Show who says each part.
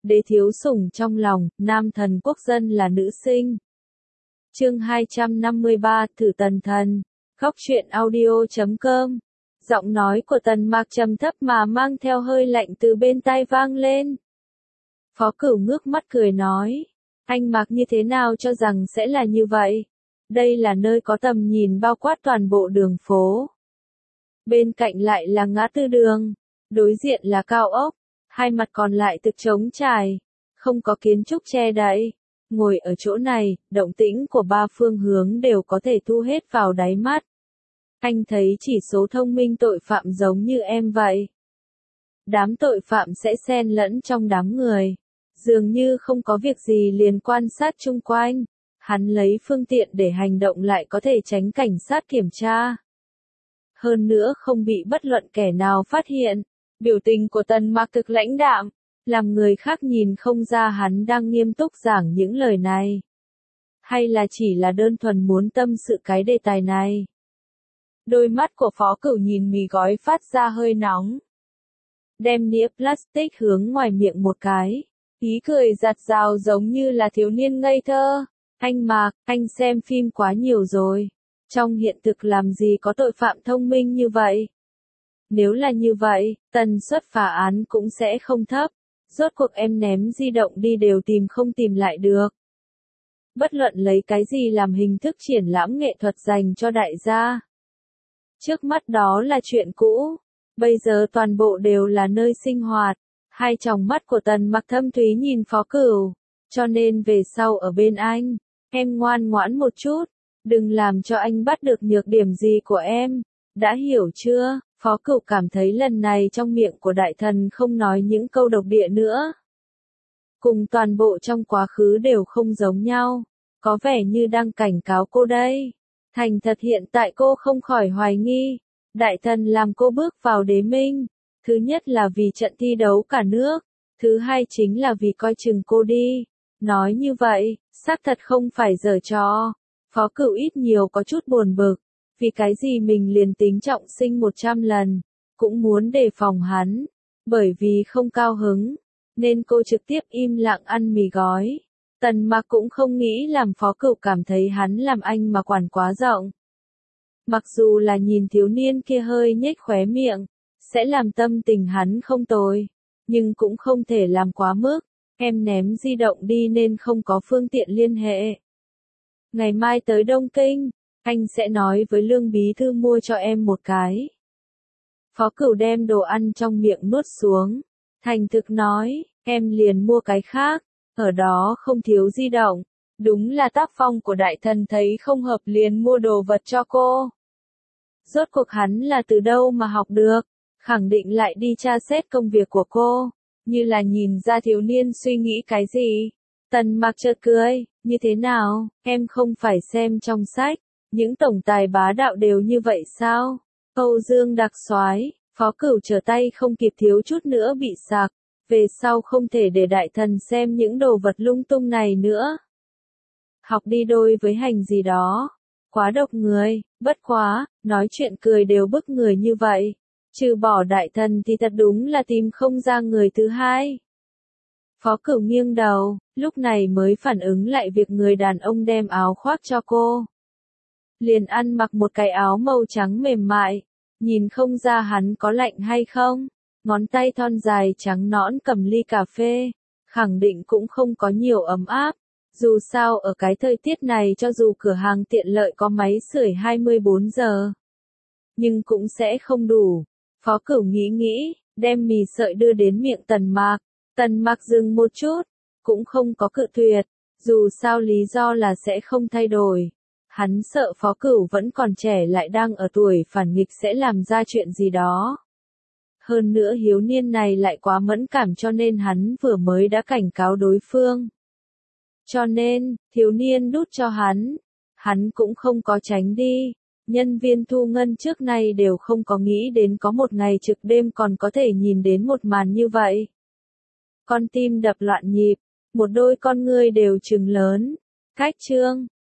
Speaker 1: đế thiếu sủng trong lòng, nam thần quốc dân là nữ sinh. Chương 253, thử tần thần. Góc truyện audio.com. Giọng nói của Tần Mạc trầm thấp mà mang theo hơi lạnh từ bên tai vang lên. Phó Cửu ngước mắt cười nói, anh Mạc như thế nào cho rằng sẽ là như vậy? Đây là nơi có tầm nhìn bao quát toàn bộ đường phố. Bên cạnh lại là ngã tư đường, đối diện là cao ốc, hai mặt còn lại thực trống trải, không có kiến trúc che đậy. Ngồi ở chỗ này, động tĩnh của ba phương hướng đều có thể thu hết vào đáy mắt. Anh thấy chỉ số thông minh tội phạm giống như em vậy. Đám tội phạm sẽ xen lẫn trong đám người. Dường như không có việc gì liền quan sát chung quanh. Hắn lấy phương tiện để hành động lại có thể tránh cảnh sát kiểm tra. Hơn nữa không bị bất luận kẻ nào phát hiện. Biểu tình của Tần Mạc thực lãnh đạm, làm người khác nhìn không ra hắn đang nghiêm túc giảng những lời này. Hay là chỉ là đơn thuần muốn tâm sự cái đề tài này. Đôi mắt của Phó Cửu nhìn mì gói phát ra hơi nóng. Đem nĩa plastic hướng ngoài miệng một cái. Ý cười giặt rào giống như là thiếu niên ngây thơ. Anh Mạc, anh xem phim quá nhiều rồi. Trong hiện thực làm gì có tội phạm thông minh như vậy? Nếu là như vậy, tần suất phá án cũng sẽ không thấp. Rốt cuộc em ném di động đi đều không tìm lại được. Bất luận lấy cái gì làm hình thức triển lãm nghệ thuật dành cho đại gia. Trước mắt đó là chuyện cũ, bây giờ toàn bộ đều là nơi sinh hoạt. Hai tròng mắt của Tần Mạc thâm thúy nhìn Phó Cửu, cho nên về sau ở bên anh, em ngoan ngoãn một chút, đừng làm cho anh bắt được nhược điểm gì của em, đã hiểu chưa? Phó Cửu cảm thấy lần này trong miệng của đại thần không nói những câu độc địa nữa. Cùng toàn bộ trong quá khứ đều không giống nhau, có vẻ như đang cảnh cáo cô đây. Thành thật hiện tại cô không khỏi hoài nghi, đại thần làm cô bước vào đế minh, thứ nhất là vì trận thi đấu cả nước, thứ hai chính là vì coi chừng cô đi. Nói như vậy, xác thật không phải giở trò. Phó Cửu ít nhiều có chút buồn bực, vì cái gì mình liền tính trọng sinh 100 lần, cũng muốn đề phòng hắn, bởi vì không cao hứng, nên cô trực tiếp im lặng ăn mì gói. Tần Mạc cũng không nghĩ làm Phó Cửu cảm thấy hắn làm anh mà quản quá rộng. Mặc dù là nhìn thiếu niên kia hơi nhếch khóe miệng, sẽ làm tâm tình hắn không tồi, nhưng cũng không thể làm quá mức. Em ném di động đi nên không có phương tiện liên hệ. Ngày mai tới Đông Kinh, anh sẽ nói với Lương bí thư mua cho em một cái. Phó Cửu đem đồ ăn trong miệng nuốt xuống, thành thực nói, em liền mua cái khác, ở đó không thiếu di động. Đúng là tác phong của đại thần thấy không hợp liền mua đồ vật cho cô. Rốt cuộc hắn là từ đâu mà học được, khẳng định lại đi tra xét công việc của cô, như là nhìn ra thiếu niên suy nghĩ cái gì. Tần Mạc chợt cười, như thế nào, em không phải xem trong sách, những tổng tài bá đạo đều như vậy sao? Âu Dương đặc soái, Phó Cửu trở tay không kịp thiếu chút nữa bị sặc, về sau không thể để đại thần xem những đồ vật lung tung này nữa. Học đi đôi với hành gì đó, quá độc người, bất quá, nói chuyện cười đều bức người như vậy, trừ bỏ đại thần thì thật đúng là tìm không ra người thứ hai. Phó Cửu nghiêng đầu, lúc này mới phản ứng lại việc người đàn ông đem áo khoác cho cô. Liền ăn mặc một cái áo màu trắng mềm mại, nhìn không ra hắn có lạnh hay không, ngón tay thon dài trắng nõn cầm ly cà phê, khẳng định cũng không có nhiều ấm áp. Dù sao ở cái thời tiết này cho dù cửa hàng tiện lợi có máy sưởi 24 giờ, nhưng cũng sẽ không đủ. Phó Cửu nghĩ, đem mì sợi đưa đến miệng Tần Mạc. Tần Mạc dừng một chút, cũng không có cự tuyệt, dù sao lý do là sẽ không thay đổi. Hắn sợ Phó Cửu vẫn còn trẻ lại đang ở tuổi phản nghịch sẽ làm ra chuyện gì đó. Hơn nữa hiếu niên này lại quá mẫn cảm cho nên hắn vừa mới đã cảnh cáo đối phương. Cho nên, thiếu niên đút cho hắn cũng không có tránh đi. Nhân viên thu ngân trước nay đều không có nghĩ đến có một ngày trực đêm còn có thể nhìn đến một màn như vậy. Con tim đập loạn nhịp, một đôi con ngươi đều trừng lớn. Cách chương